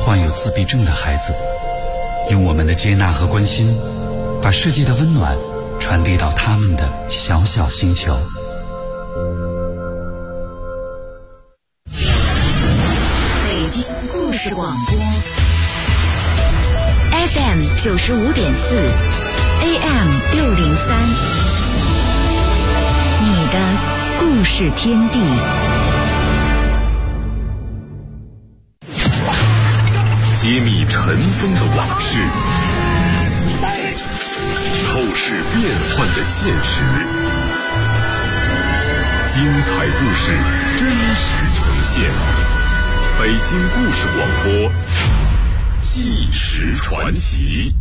患有自闭症的孩子，用我们的接纳和关心，把世界的温暖传递到他们的小小星球。 北京故事广播 FM 95.4 AM 603，你的故事天地。 揭秘尘封的往事，透视变幻的现实，精彩故事真实呈现。北京故事广播，纪实传奇。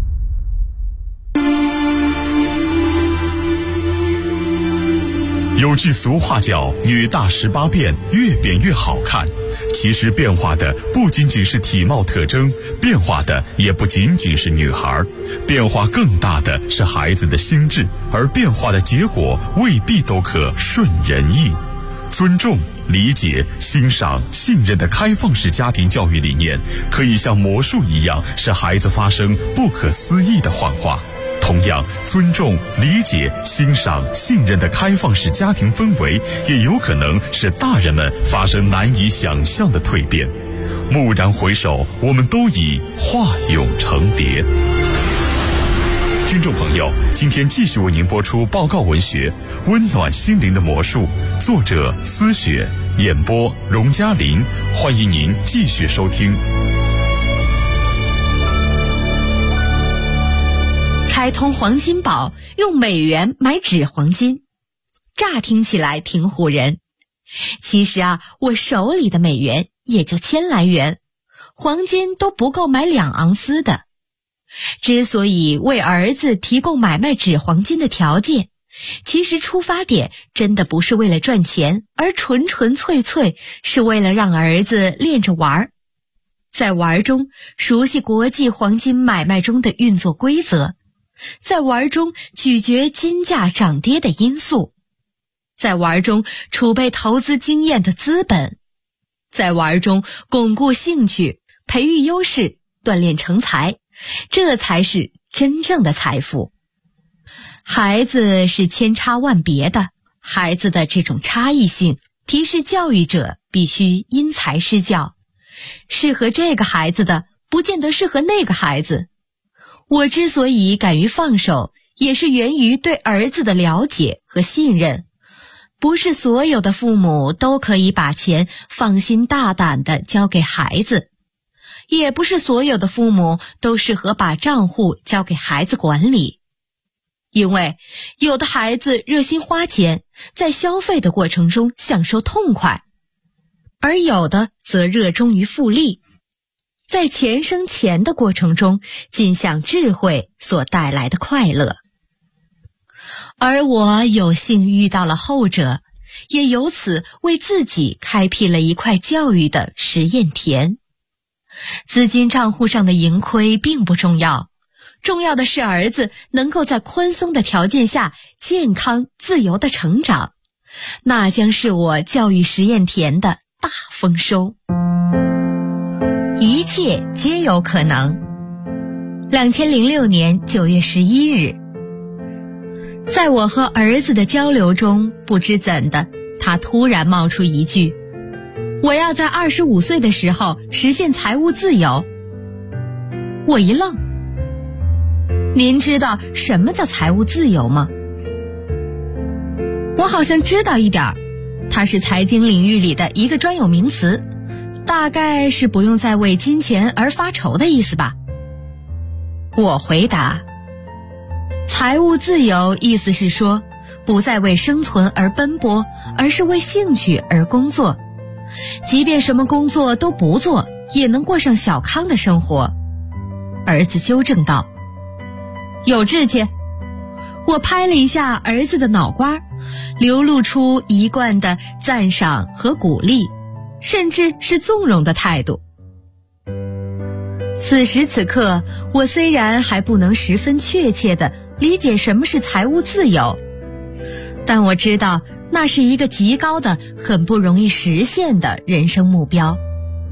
有句俗话叫“女大18变，越变越好看”。其实变化的不仅仅是体貌特征，变化的也不仅仅是女孩，变化更大的是孩子的心智，而变化的结果未必都可顺人意。尊重、理解、欣赏、信任的开放式家庭教育理念，可以像魔术一样使孩子发生不可思议的幻化。同样，尊重、理解、欣赏、信任的开放式家庭氛围，也有可能使大人们发生难以想象的蜕变。蓦然回首，我们都已化蛹成蝶。听众朋友，今天继续为您播出报告文学《温暖心灵的魔术》，作者思雪，演播荣嘉林。欢迎您继续收听。 开通黄金宝，用美元买纸黄金，乍听起来挺唬人。其实啊，我手里的美元也就1000来元，黄金都不够买2盎司的。之所以为儿子提供买卖纸黄金的条件，其实出发点真的不是为了赚钱，而纯纯粹粹是为了让儿子练着玩，在玩中熟悉国际黄金买卖中的运作规则，在玩中咀嚼金价涨跌的因素，在玩中储备投资经验的资本，在玩中巩固兴趣，培育优势，锻炼成才，这才是真正的财富。孩子是千差万别的，孩子的这种差异性提示教育者必须因材施教，适合这个孩子的不见得适合那个孩子。我之所以敢于放手，也是源于对儿子的了解和信任。不是所有的父母都可以把钱放心大胆地交给孩子，也不是所有的父母都适合把账户交给孩子管理。因为有的孩子热心花钱，在消费的过程中享受痛快，而有的则热衷于复利，在钱生钱的过程中尽享智慧所带来的快乐。而我有幸遇到了后者，也由此为自己开辟了一块教育的实验田。资金账户上的盈亏并不重要，重要的是儿子能够在宽松的条件下健康自由地成长，那将是我教育实验田的大丰收。一切皆有可能。2006年9月11日，在我和儿子的交流中，不知怎的，他突然冒出一句：“我要在25岁的时候实现财务自由。”我一愣。您知道什么叫财务自由吗？我好像知道一点，它是财经领域里的一个专有名词，大概是不用再为金钱而发愁的意思吧。我回答，财务自由意思是说，不再为生存而奔波，而是为兴趣而工作，即便什么工作都不做，也能过上小康的生活。儿子纠正道，有志气。我拍了一下儿子的脑瓜，流露出一贯的赞赏和鼓励，甚至是纵容的态度。此时此刻，我虽然还不能十分确切地理解什么是财务自由，但我知道那是一个极高的、很不容易实现的人生目标。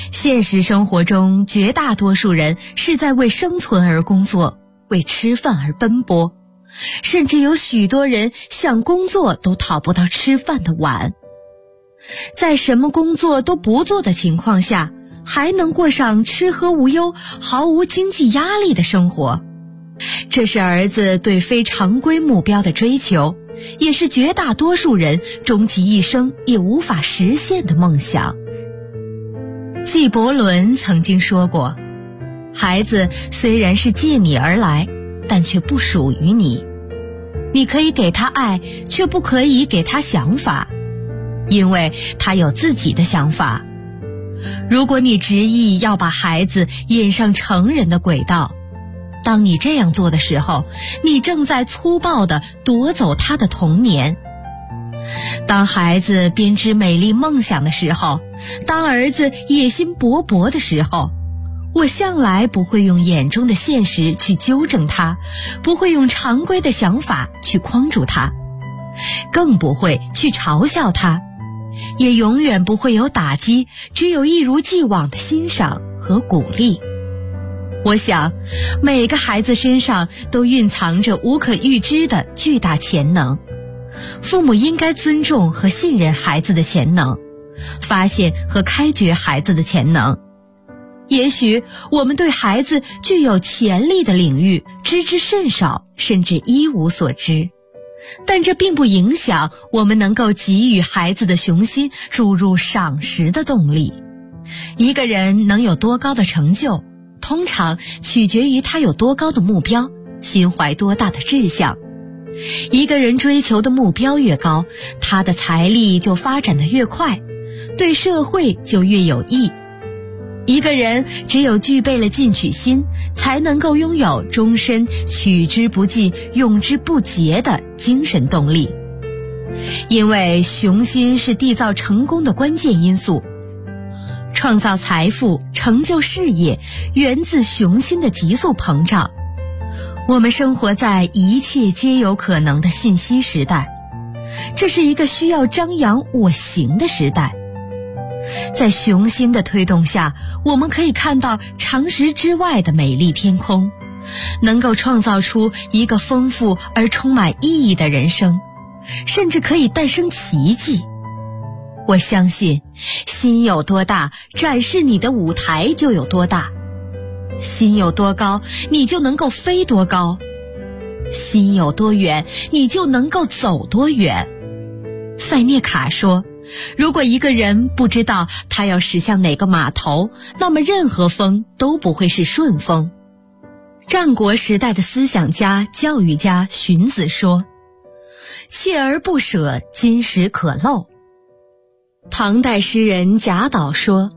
现实生活中，绝大多数人是在为生存而工作，为吃饭而奔波，甚至有许多人想工作都讨不到吃饭的碗。在什么工作都不做的情况下，还能过上吃喝无忧、毫无经济压力的生活，这是儿子对非常规目标的追求，也是绝大多数人终其一生也无法实现的梦想。纪伯伦曾经说过，孩子虽然是借你而来，但却不属于你。你可以给他爱，却不可以给他想法，因为他有自己的想法。如果你执意要把孩子引上成人的轨道，当你这样做的时候，你正在粗暴地夺走他的童年。当孩子编织美丽梦想的时候，当儿子野心勃勃的时候，我向来不会用眼中的现实去纠正他，不会用常规的想法去框住他，更不会去嘲笑他，也永远不会有打击，只有一如既往的欣赏和鼓励。我想，每个孩子身上都蕴藏着无可预知的巨大潜能，父母应该尊重和信任孩子的潜能，发现和开掘孩子的潜能。也许我们对孩子具有潜力的领域知之甚少，甚至一无所知，但这并不影响我们能够给予孩子的雄心注入赏识的动力。一个人能有多高的成就，通常取决于他有多高的目标，心怀多大的志向。一个人追求的目标越高，他的财力就发展得越快，对社会就越有益。一个人只有具备了进取心，才能够拥有终身取之不尽、用之不竭的精神动力。因为雄心是缔造成功的关键因素，创造财富、成就事业，源自雄心的急速膨胀。我们生活在一切皆有可能的信息时代，这是一个需要张扬我行的时代。在雄心的推动下，我们可以看到常识之外的美丽天空，能够创造出一个丰富而充满意义的人生，甚至可以诞生奇迹。我相信，心有多大，展示你的舞台就有多大；心有多高，你就能够飞多高；心有多远，你就能够走多远。塞涅卡说，如果一个人不知道他要驶向哪个码头，那么任何风都不会是顺风。战国时代的思想家、教育家荀子说，锲而不舍，金石可镂。唐代诗人贾岛说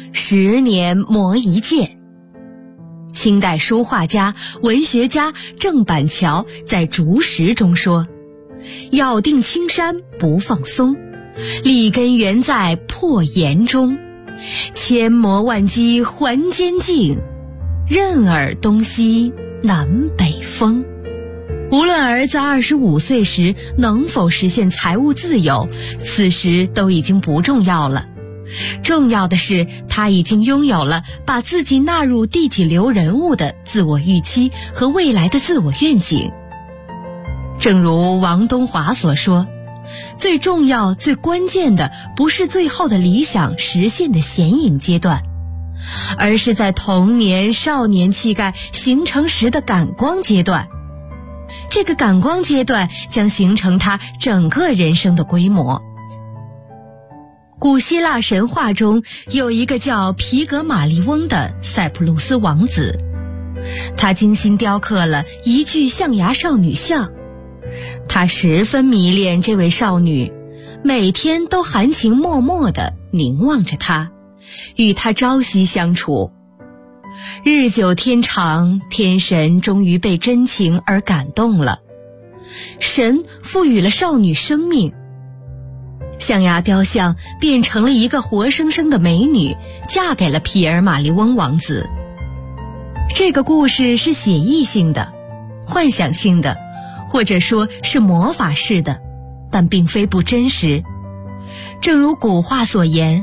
，10年磨一剑。清代书画家、文学家郑板桥在《竹石》中说，咬定青山不放松，立根原在破岩中，千磨万击还坚劲，任尔东西南北风。无论儿子25岁时能否实现财务自由，此时都已经不重要了。重要的是，他已经拥有了把自己纳入第几流人物的自我预期和未来的自我愿景。正如王东华所说，最重要、最关键的不是最后的理想实现的显影阶段，而是在童年、少年气概形成时的感光阶段。这个感光阶段将形成他整个人生的规模。古希腊神话中有一个叫皮格马利翁的塞浦路斯王子，他精心雕刻了一具象牙少女像。他十分迷恋这位少女，每天都含情脉脉地凝望着她，与她朝夕相处。日久天长，天神终于被真情而感动了，神赋予了少女生命，象牙雕像变成了一个活生生的美女，嫁给了皮尔马利翁王子。这个故事是写意性的、幻想性的，或者说是魔法式的，但并非不真实。正如古话所言，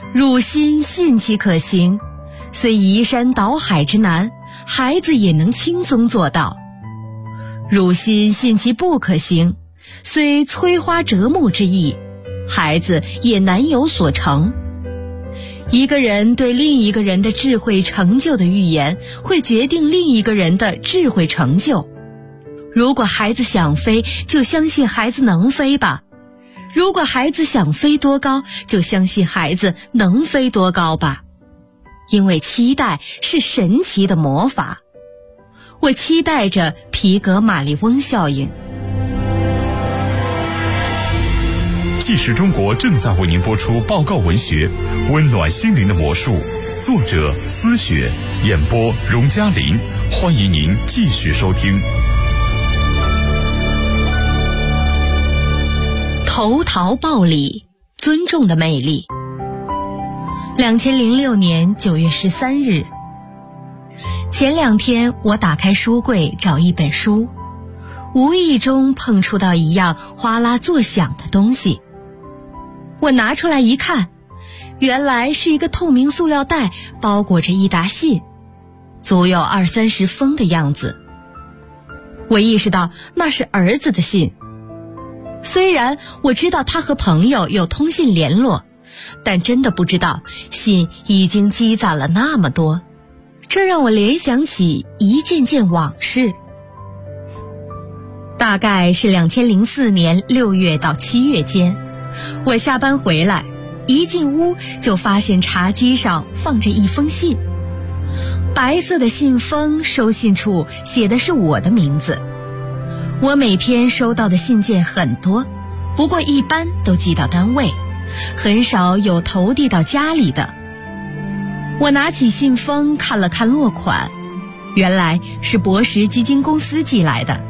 汝心信其可行，虽移山倒海之难，孩子也能轻松做到。汝心信其不可行，虽摧花折木之易，孩子也难有所成。一个人对另一个人的智慧成就的预言，会决定另一个人的智慧成就。如果孩子想飞，就相信孩子能飞吧；如果孩子想飞多高，就相信孩子能飞多高吧。因为期待是神奇的魔法。我期待着皮格马利翁效应。 纪实中国正在为您播出报告文学《温暖心灵的魔术》，作者思雪，演播荣嘉林。欢迎您继续收听。 投桃报李，尊重的魅力。2006年9月13日，前2天我打开书柜找一本书，无意中碰触到一样哗啦作响的东西。我拿出来一看，原来是一个透明塑料袋包裹着一沓信，足有20-30封的样子。我意识到那是儿子的信。虽然我知道他和朋友有通信联络，但真的不知道信已经积攒了那么多。这让我联想起一件件往事。大概是2004年6月到7月间，我下班回来，一进屋就发现茶几上放着一封信。白色的信封收信处写的是我的名字。我每天收到的信件很多，不过一般都寄到单位，很少有投递到家里的。我拿起信封看了看落款，原来是博时基金公司寄来的。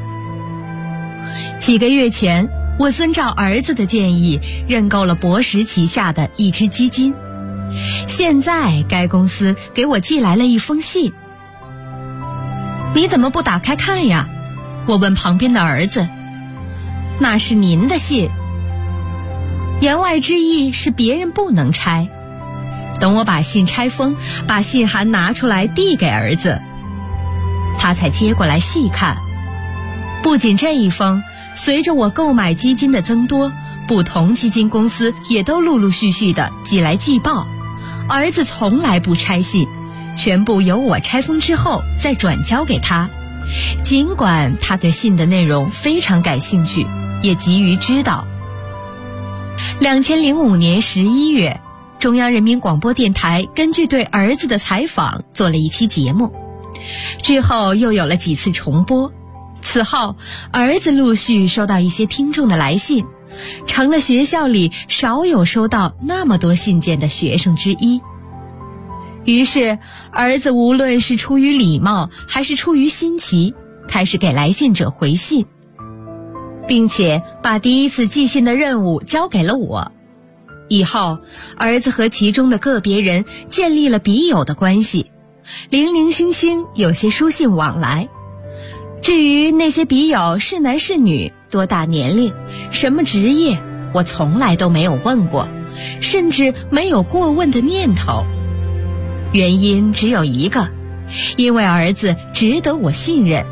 几个月前，我遵照儿子的建议认购了博时旗下的一支基金，现在该公司给我寄来了一封信。你怎么不打开看呀？我问旁边的儿子。那是您的信。言外之意是别人不能拆。等我把信拆封，把信函拿出来递给儿子，他才接过来细看。不仅这一封，随着我购买基金的增多，不同基金公司也都陆陆续续的寄来季报。儿子从来不拆信，全部由我拆封之后再转交给他。尽管他对信的内容非常感兴趣，也急于知道。2005年11月，中央人民广播电台根据对儿子的采访做了一期节目，之后又有了几次重播。此后，儿子陆续收到一些听众的来信，成了学校里少有收到那么多信件的学生之一。于是，儿子无论是出于礼貌还是出于新奇，开始给来信者回信，并且把第一次寄信的任务交给了我。以后，儿子和其中的个别人建立了笔友的关系，零零星星有些书信往来。至于那些笔友是男是女、多大年龄、什么职业，我从来都没有问过，甚至没有过问的念头。原因只有一个，因为儿子值得我信任。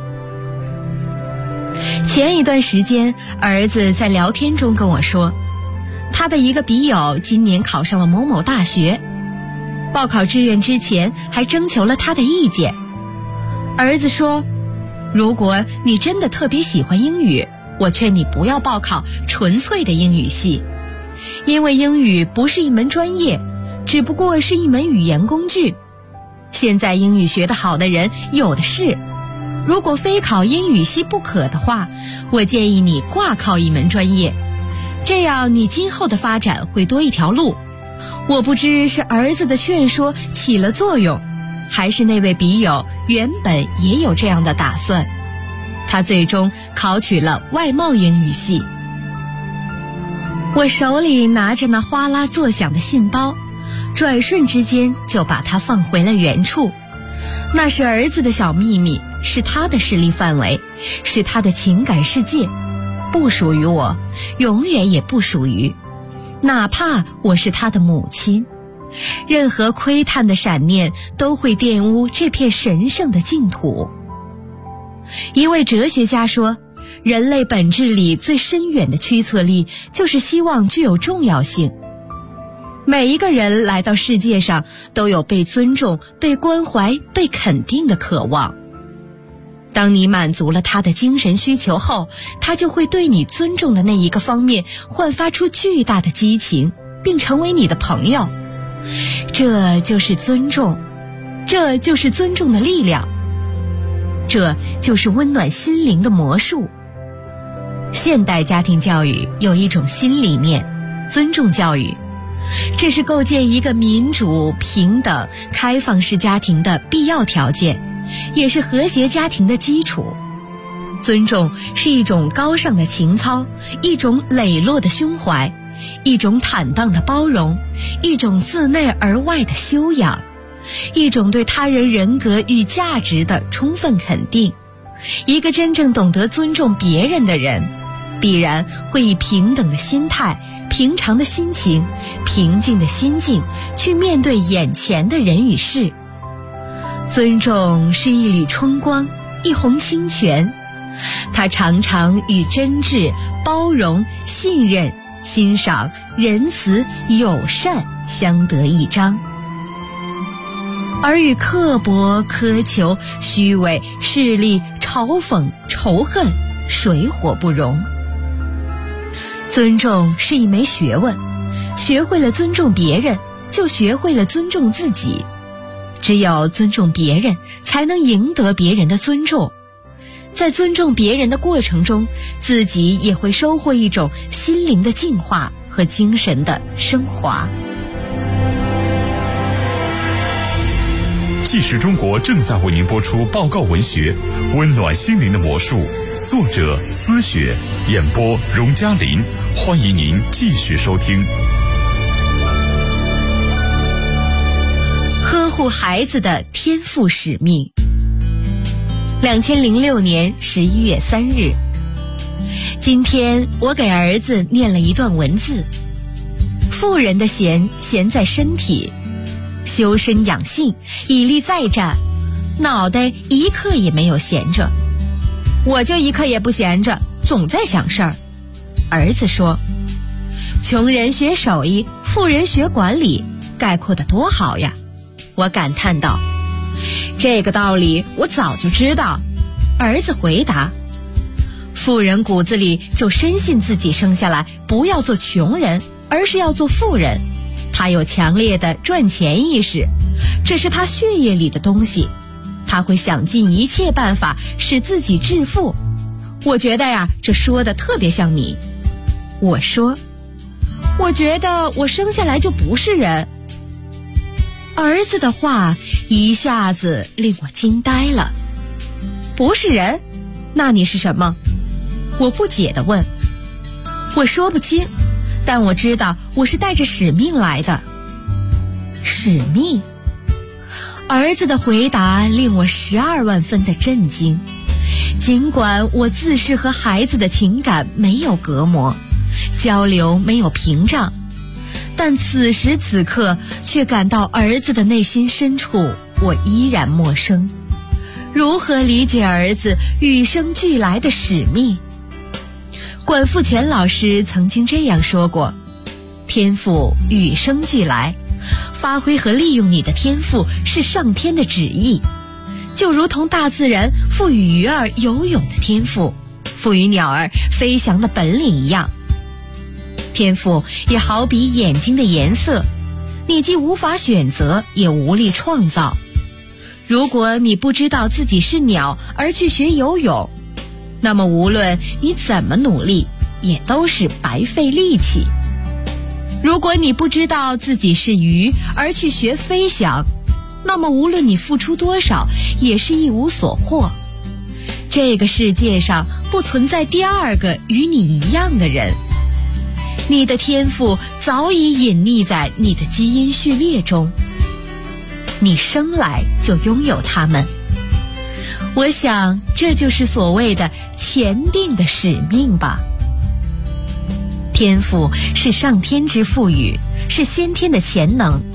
前一段时间，儿子在聊天中跟我说，他的一个笔友今年考上了某某大学，报考志愿之前还征求了他的意见。儿子说，如果你真的特别喜欢英语，我劝你不要报考纯粹的英语系，因为英语不是一门专业，只不过是一门语言工具。现在英语学得好的人有的是，如果非考英语系不可的话，我建议你挂靠一门专业，这样你今后的发展会多一条路。我不知是儿子的劝说起了作用，还是那位笔友原本也有这样的打算，他最终考取了外贸英语系。我手里拿着那哗啦作响的信包，转瞬之间就把它放回了原处。那是儿子的小秘密，是他的势力范围，是他的情感世界，不属于我，永远也不属于，哪怕我是他的母亲。 任何窥探的闪念都会玷污这片神圣的净土。一位哲学家说，人类本质里最深远的驱策力就是希望具有重要性。每一个人来到世界上都有被尊重、被关怀、被肯定的渴望。当你满足了他的精神需求后，他就会对你尊重的那一个方面焕发出巨大的激情，并成为你的朋友。这就是尊重，这就是尊重的力量，这就是温暖心灵的魔术。现代家庭教育有一种新理念，尊重教育，这是构建一个民主、平等、开放式家庭的必要条件，也是和谐家庭的基础。尊重是一种高尚的情操，一种磊落的胸怀，一种坦荡的包容，一种自内而外的修养，一种对他人人格与价值的充分肯定。一个真正懂得尊重别人的人，必然会以平等的心态、平常的心情、平静的心境去面对眼前的人与事。尊重是一缕春光，一泓清泉，它常常与真挚、包容、信任、欣赏、仁慈、友善相得益彰，而与刻薄、苛求、虚伪、势利、嘲讽、仇恨水火不容。尊重是一门学问，学会了尊重别人，就学会了尊重自己。只有尊重别人，才能赢得别人的尊重。在尊重别人的过程中，自己也会收获一种心灵的净化和精神的升华。 纪实中国正在为您播出报告文学《温暖心灵的魔术》，作者思雪，演播荣嘉林。欢迎您继续收听。 呵护孩子的天赋使命。2006年11月3日，今天我给儿子念了一段文字：妇人的闲在身体，修身养性，以力再战，脑袋一刻也没有闲着。我就一刻也不闲着，总在想事儿。儿子说，穷人学手艺，富人学管理，概括得多好呀。我感叹道，这个道理我早就知道。儿子回答，富人骨子里就深信自己生下来不要做穷人，而是要做富人。他有强烈的赚钱意识，这是他血液里的东西，他会想尽一切办法使自己致富。我觉得呀，这说的特别像你。我说，我觉得我生下来就不是人。儿子的话一下子令我惊呆了。不是人？那你是什么？我不解地问。我说不清，但我知道我是带着使命来的。使命？儿子的回答令我12万分的震惊。尽管我自视和孩子的情感没有隔膜，交流没有屏障，但此时此刻却感到儿子的内心深处我依然陌生。如何理解儿子与生俱来的使命？管复全老师曾经这样说过，天赋与生俱来，发挥和利用你的天赋是上天的旨意，就如同大自然赋予鱼儿游泳的天赋，赋予鸟儿飞翔的本领一样。天赋也好比眼睛的颜色，你既无法选择，也无力创造。如果你不知道自己是鸟而去学游泳，那么无论你怎么努力，也都是白费力气。如果你不知道自己是鱼而去学飞翔，那么无论你付出多少，也是一无所获。这个世界上不存在第二个与你一样的人，你的天赋早已隐匿在你的基因序列中，你生来就拥有它们。我想这就是所谓的前定的使命吧。天赋是上天之赋予，是先天的潜能，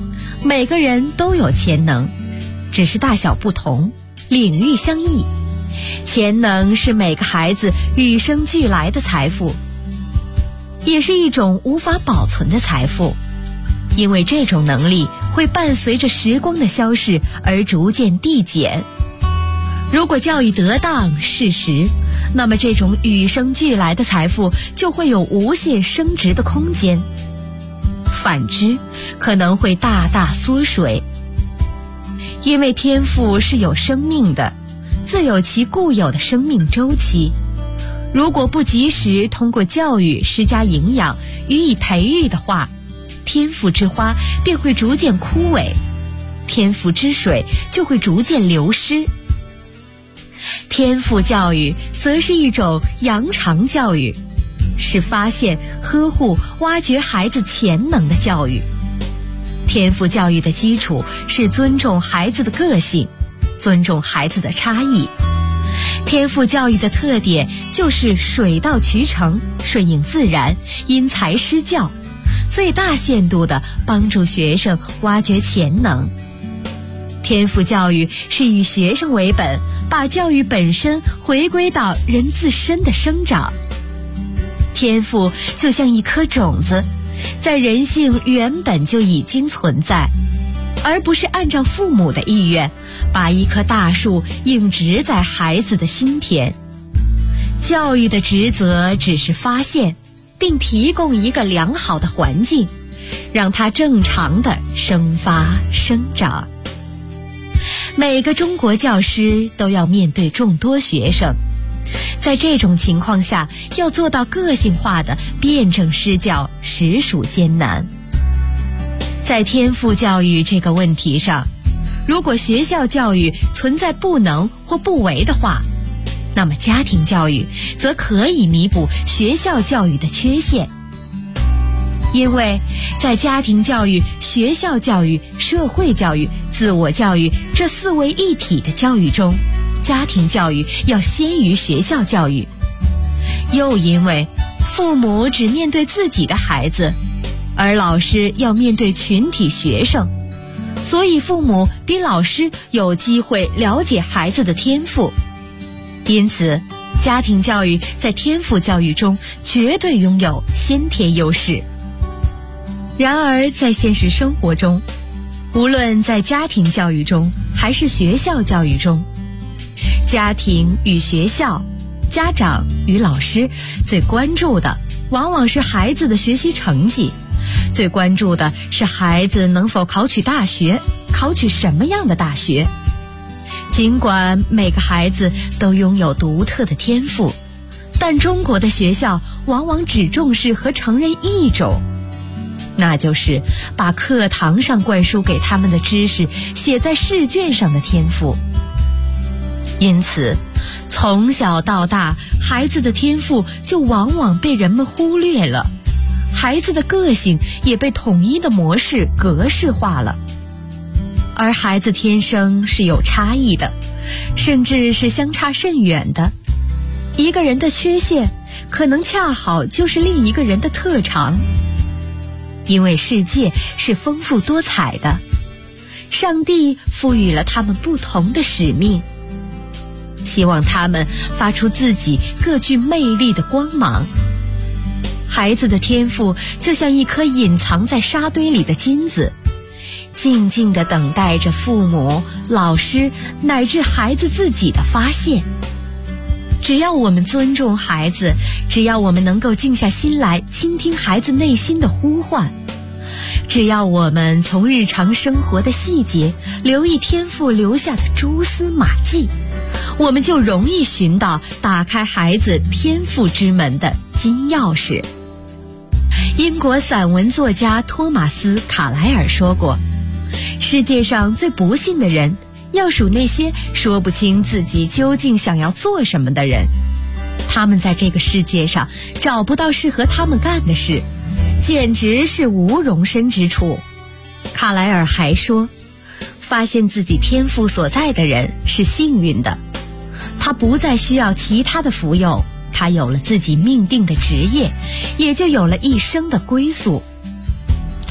每个人都有潜能，只是大小不同，领域相异。潜能是每个孩子与生俱来的财富，也是一种无法保存的财富，因为这种能力会伴随着时光的消逝而逐渐递减。如果教育得当适时，那么这种与生俱来的财富就会有无限升值的空间，反之可能会大大缩水。因为天赋是有生命的，自有其固有的生命周期，如果不及时通过教育施加营养予以培育的话，天赋之花便会逐渐枯萎，天赋之水就会逐渐流失。天赋教育则是一种扬长教育，是发现、呵护、挖掘孩子潜能的教育。天赋教育的基础是尊重孩子的个性，尊重孩子的差异。天赋教育的特点就是水到渠成，顺应自然，因材施教，最大限度地帮助学生挖掘潜能。天赋教育是以学生为本，把教育本身回归到人自身的生长。天赋就像一颗种子，在人性原本就已经存在，而不是按照父母的意愿，把一棵大树硬植在孩子的心田。教育的职责只是发现，并提供一个良好的环境，让它正常的生发生长。每个中国教师都要面对众多学生，在这种情况下，要做到个性化的辩证施教，实属艰难。在天赋教育这个问题上，如果学校教育存在不能或不为的话，那么家庭教育则可以弥补学校教育的缺陷。因为在家庭教育、学校教育、社会教育、自我教育这四位一体的教育中，家庭教育要先于学校教育。又因为父母只面对自己的孩子，而老师要面对群体学生，所以父母比老师有机会了解孩子的天赋。因此，家庭教育在天赋教育中绝对拥有先天优势。然而，在现实生活中，无论在家庭教育中还是学校教育中，家庭与学校、家长与老师最关注的往往是孩子的学习成绩，最关注的是孩子能否考取大学，考取什么样的大学。尽管每个孩子都拥有独特的天赋，但中国的学校往往只重视和承认一种，那就是把课堂上灌输给他们的知识写在试卷上的天赋。因此，从小到大，孩子的天赋就往往被人们忽略了，孩子的个性也被统一的模式格式化了。而孩子天生是有差异的，甚至是相差甚远的。一个人的缺陷，可能恰好就是另一个人的特长。因为世界是丰富多彩的，上帝赋予了他们不同的使命，希望他们发出自己各具魅力的光芒。孩子的天赋就像一颗隐藏在沙堆里的金子，静静地等待着父母、老师乃至孩子自己的发现。只要我们尊重孩子，只要我们能够静下心来倾听孩子内心的呼唤，只要我们从日常生活的细节留意天赋留下的蛛丝马迹，我们就容易寻到打开孩子天赋之门的金钥匙。英国散文作家托马斯·卡莱尔说过，世界上最不幸的人要数那些说不清自己究竟想要做什么的人，他们在这个世界上找不到适合他们干的事，简直是无容身之处。卡莱尔还说，发现自己天赋所在的人是幸运的，他不再需要其他的福佑，他有了自己命定的职业，也就有了一生的归宿。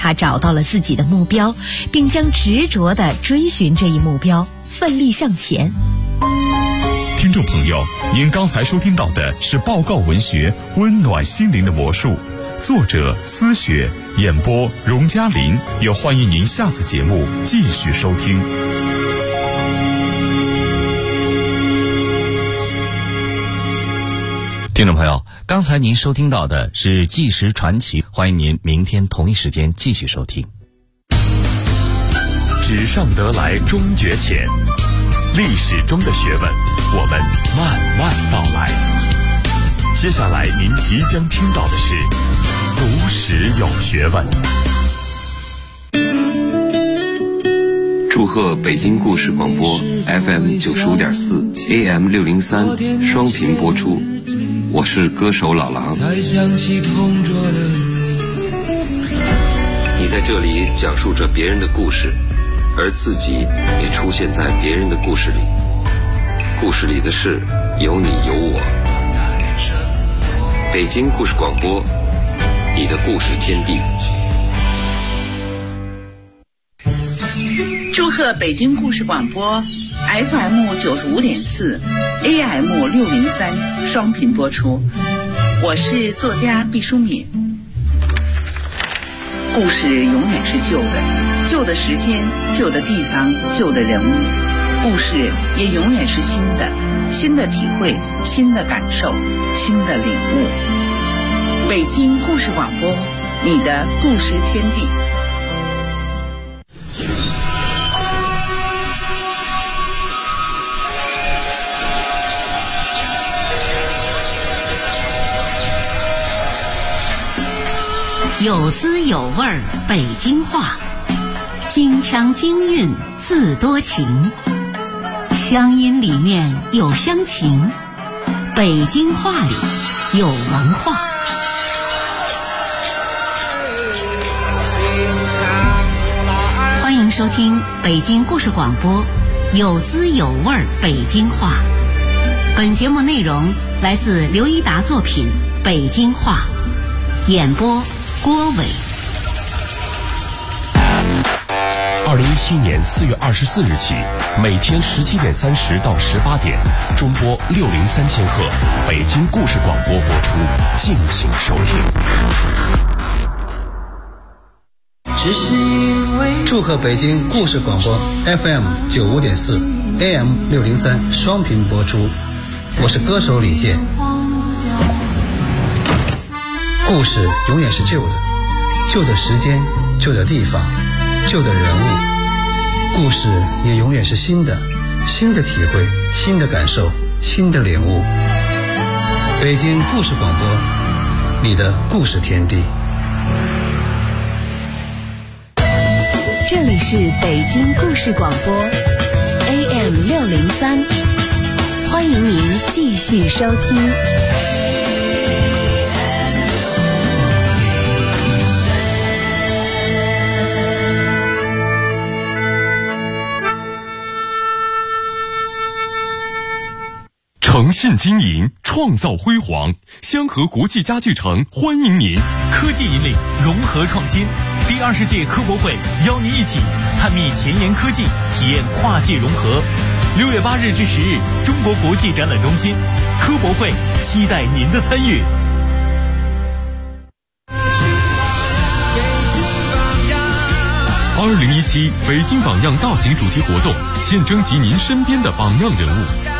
他找到了自己的目标，并将执着地追寻这一目标，奋力向前。 听众朋友，您刚才收听到的是报告文学《温暖心灵的魔术》，作者思雪，演播荣嘉林。也欢迎您下次节目继续收听。 听众朋友，刚才您收听到的是纪实传奇，欢迎您明天同一时间继续收听。 纸上得来终觉浅，历史中的学问，我们慢慢道来。接下来您即将听到的是读史有学问。 祝贺北京故事广播 FM 95.4 AM 603双频播出，我是歌手老狼。你在这里讲述着别人的故事，而自己也出现在别人的故事里，故事里的事有你有我。北京故事广播，你的故事天地。 祝贺北京故事广播 FM 95.4 AM 603双频播出，我是作家毕淑敏。故事永远是旧的，旧的时间，旧的地方，旧的人物。故事也永远是新的，新的体会，新的感受，新的领悟。北京故事广播，你的故事天地。 有滋有味儿北京话，京腔京韵字多情，乡音里面有乡情，北京话里有文化。欢迎收听北京故事广播有滋有味儿北京话。本节目内容来自刘一达作品《北京话》，演播郭伟。 2017年4月24日起，每天17点30到18点，中波603千赫，北京故事广播播出，敬请收听。 祝贺北京故事广播 FM 95.4 AM 603双频播出，我是歌手李健。故事永远是旧的，旧的时间，旧的地方，旧的人物。故事也永远是新的，新的体会，新的感受，新的领悟。北京故事广播，你的故事天地。 这里是北京故事广播 AM 603，欢迎您继续收听。 诚信经营，创造辉煌。香河国际家具城欢迎您。 科技引领，融合创新。第20届科博会邀您一起探秘前沿科技，体验跨界融合。6月8日至10日，中国国际展览中心科博会，期待您的参与。 2017北京榜样大型主题活动，现征集您身边的榜样人物。